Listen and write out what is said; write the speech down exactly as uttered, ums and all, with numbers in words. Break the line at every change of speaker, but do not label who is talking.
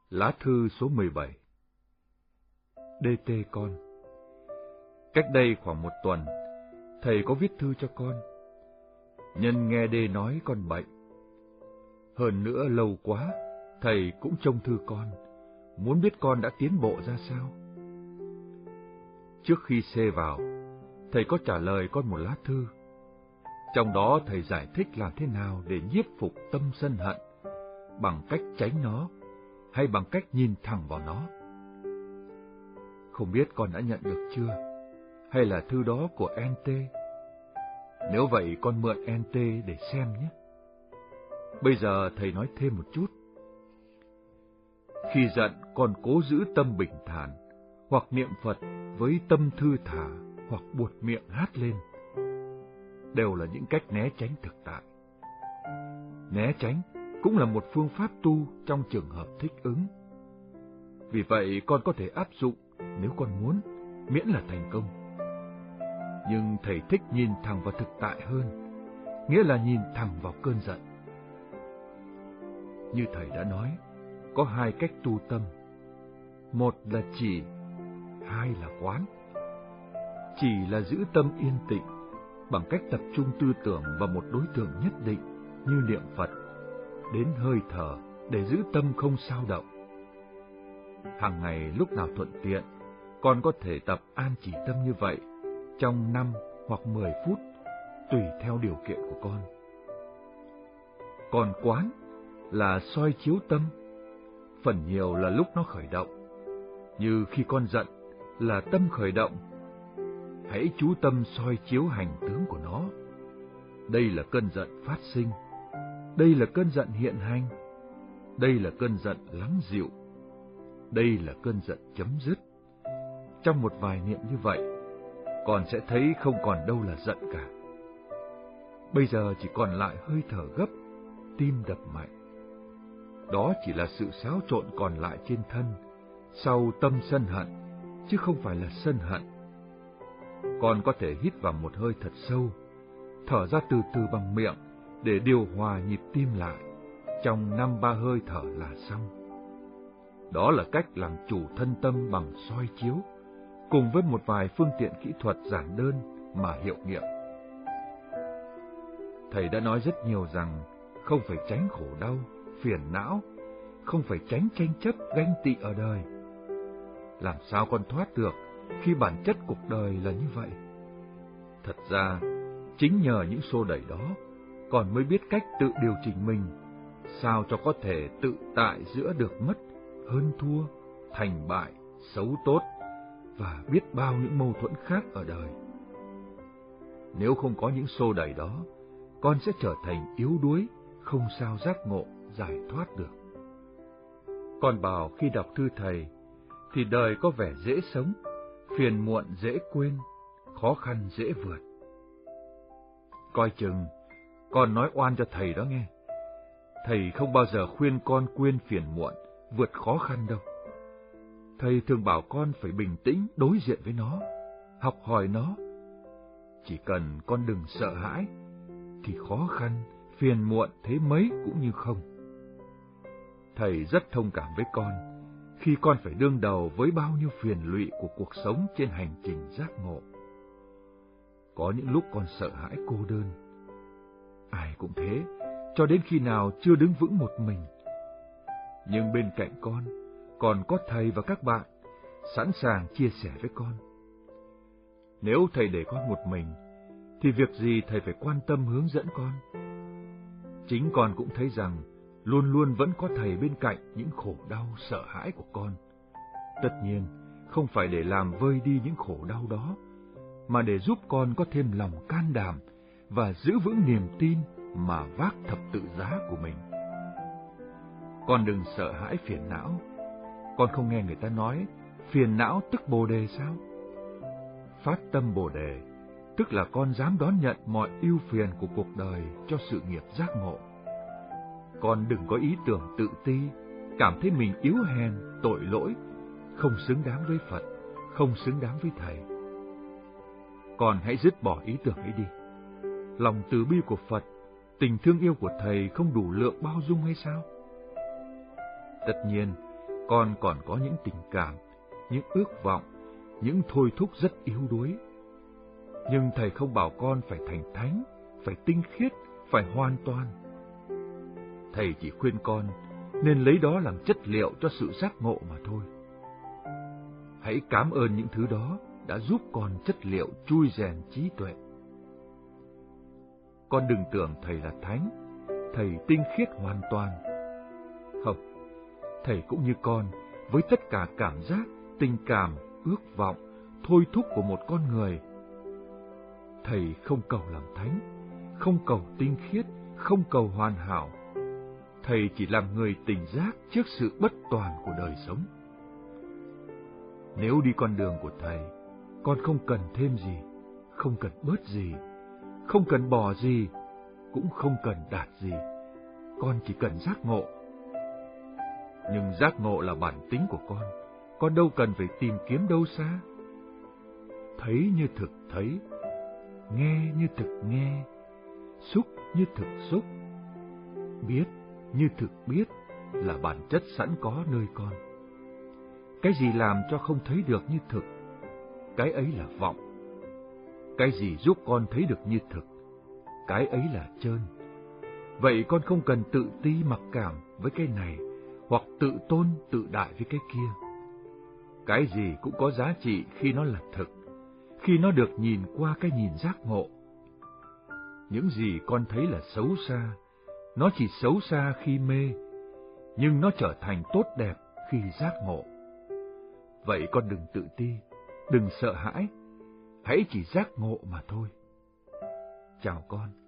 Lá thư số mười bảy. đê tê con. Cách đây khoảng một tuần, thầy có viết thư cho con. Nhân nghe Đê nói con bệnh. Hơn nữa lâu quá, thầy cũng trông thư con, muốn biết con đã tiến bộ ra sao. Trước khi xê vào, thầy có trả lời con một lá thư. Trong đó thầy giải thích làm thế nào để nhiếp phục tâm sân hận, bằng cách tránh nó, hay bằng cách nhìn thẳng vào nó. Không biết con đã nhận được chưa, hay là thư đó của en tê? Nếu vậy con mượn en tê để xem nhé. Bây giờ thầy nói thêm một chút. Khi giận con cố giữ tâm bình thản, hoặc niệm Phật với tâm thư thả, hoặc buột miệng hát lên. Đều là những cách né tránh thực tại. Né tránh cũng là một phương pháp tu trong trường hợp thích ứng. Vì vậy con có thể áp dụng nếu con muốn, miễn là thành công. Nhưng thầy thích nhìn thẳng vào thực tại hơn, nghĩa là nhìn thẳng vào cơn giận. Như thầy đã nói, có hai cách tu tâm. Một là chỉ, hai là quán. Chỉ là giữ tâm yên tĩnh bằng cách tập trung tư tưởng vào một đối tượng nhất định như niệm Phật, đến hơi thở để giữ tâm không xao động. Hàng ngày lúc nào thuận tiện, con có thể tập an chỉ tâm như vậy trong năm hoặc mười phút, tùy theo điều kiện của con. Còn quán là soi chiếu tâm, phần nhiều là lúc nó khởi động. Như khi con giận là tâm khởi động, hãy chú tâm soi chiếu hành tướng của nó. Đây là cơn giận phát sinh, đây là cơn giận hiện hành, đây là cơn giận lắng dịu, đây là cơn giận chấm dứt. Trong một vài niệm như vậy, con sẽ thấy không còn đâu là giận cả. Bây giờ chỉ còn lại hơi thở gấp, tim đập mạnh. Đó chỉ là sự xáo trộn còn lại trên thân, sau tâm sân hận, chứ không phải là sân hận. Con có thể hít vào một hơi thật sâu, thở ra từ từ bằng miệng để điều hòa nhịp tim lại, trong năm ba hơi thở là xong. Đó là cách làm chủ thân tâm bằng soi chiếu, cùng với một vài phương tiện kỹ thuật giản đơn mà hiệu nghiệm. Thầy đã nói rất nhiều rằng không phải tránh khổ đau, phiền não, không phải tránh tranh chấp, ganh tị ở đời. Làm sao con thoát được khi bản chất cuộc đời là như vậy? Thật ra, chính nhờ những xô đẩy đó, con mới biết cách tự điều chỉnh mình, sao cho có thể tự tại giữa được mất, hơn thua, thành bại, xấu tốt, và biết bao những mâu thuẫn khác ở đời. Nếu không có những xô đẩy đó, con sẽ trở thành yếu đuối, không sao giác ngộ, giải thoát được. Con bảo khi đọc thư thầy, thì đời có vẻ dễ sống, phiền muộn dễ quên, khó khăn dễ vượt. Coi chừng, con nói oan cho thầy đó nghe. Thầy không bao giờ khuyên con quên phiền muộn, vượt khó khăn đâu. Thầy thường bảo con phải bình tĩnh đối diện với nó, học hỏi nó. Chỉ cần con đừng sợ hãi, thì khó khăn, phiền muộn thế mấy cũng như không. Thầy rất thông cảm với con, khi con phải đương đầu với bao nhiêu phiền lụy của cuộc sống trên hành trình giác ngộ. Có những lúc con sợ hãi cô đơn. Ai cũng thế, cho đến khi nào chưa đứng vững một mình. Nhưng bên cạnh con, còn có thầy và các bạn, sẵn sàng chia sẻ với con. Nếu thầy để con một mình, thì việc gì thầy phải quan tâm hướng dẫn con? Chính con cũng thấy rằng, luôn luôn vẫn có thầy bên cạnh những khổ đau, sợ hãi của con. Tất nhiên, không phải để làm vơi đi những khổ đau đó, mà để giúp con có thêm lòng can đảm và giữ vững niềm tin mà vác thập tự giá của mình. Con đừng sợ hãi phiền não. Con không nghe người ta nói phiền não tức bồ đề sao? Phát tâm bồ đề tức là con dám đón nhận mọi ưu phiền của cuộc đời cho sự nghiệp giác ngộ. Con đừng có ý tưởng tự ti, cảm thấy mình yếu hèn, tội lỗi, không xứng đáng với Phật, không xứng đáng với thầy. Con hãy dứt bỏ ý tưởng ấy đi. Lòng từ bi của Phật, tình thương yêu của thầy không đủ lượng bao dung hay sao? Tất nhiên, con còn có những tình cảm, những ước vọng, những thôi thúc rất yếu đuối. Nhưng Thầy không bảo con phải thành thánh, phải tinh khiết, phải hoàn toàn. Thầy chỉ khuyên con nên lấy đó làm chất liệu cho sự giác ngộ mà thôi. Hãy cảm ơn những thứ đó đã giúp con chất liệu chui rèn trí tuệ. Con đừng tưởng Thầy là thánh, Thầy tinh khiết hoàn toàn. Không, Thầy cũng như con, với tất cả cảm giác, tình cảm, ước vọng, thôi thúc của một con người. Thầy không cầu làm thánh, không cầu tinh khiết, không cầu hoàn hảo. Thầy chỉ làm người tỉnh giác trước sự bất toàn của đời sống. Nếu đi con đường của Thầy, con không cần thêm gì, không cần bớt gì, không cần bỏ gì, cũng không cần đạt gì. Con chỉ cần giác ngộ. Nhưng giác ngộ là bản tính của con, con đâu cần phải tìm kiếm đâu xa. Thấy như thực thấy, nghe như thực nghe, xúc như thực xúc, biết như thực biết là bản chất sẵn có nơi con. Cái gì làm cho không thấy được như thực, cái ấy là vọng. Cái gì giúp con thấy được như thực, cái ấy là chơn. Vậy con không cần tự ti mặc cảm với cái này, hoặc tự tôn tự đại với cái kia. Cái gì cũng có giá trị khi nó là thực, khi nó được nhìn qua cái nhìn giác ngộ. Những gì con thấy là xấu xa, nó chỉ xấu xa khi mê, nhưng nó trở thành tốt đẹp khi giác ngộ. Vậy con đừng tự ti, đừng sợ hãi, hãy chỉ giác ngộ mà thôi. Chào con.